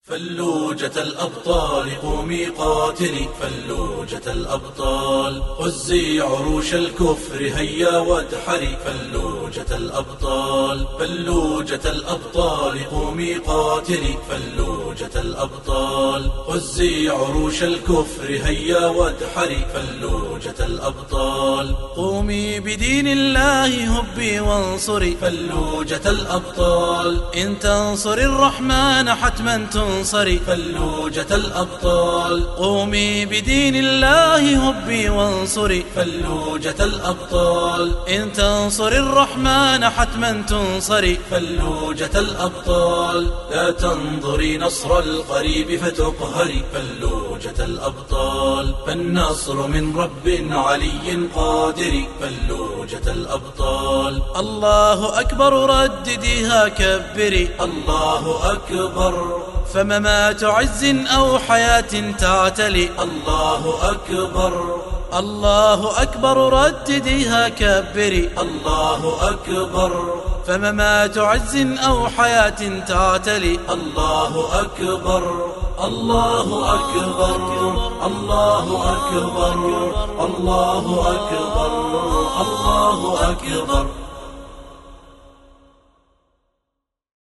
فلوجة الأبطال قومي قاتلي، فلوجة الأبطال غزي عروش الكفر هيا وادحري، فلوجة الأبطال فلوجة الأبطال قومي قاتلي، فلوجة الأبطال غزي عروش الكفر هيا وادحري، فلوجة الأبطال قومي بدين الله هبي وانصري، فلوجة الأبطال إن تنصري الرحمن حتما تنصري، فلوجة الأبطال قومي بدين الله هبي وانصري، فلوجة الأبطال إن تنصري الرحمن حتما تنصري، فلوجة الأبطال لا تنظري نصر القريب فتقهري، فلوجة الأبطال فالنصر من رب علي قادر، فلوجة الأبطال الله أكبر ردديها كبري، الله أكبر فممات عز أو حياة تعتلي، الله أكبر الله أكبر ردديها كبري، الله أكبر فممات عز أو حياة تعتلي، الله أكبر الله أكبر الله أكبر الله أكبر الله أكبر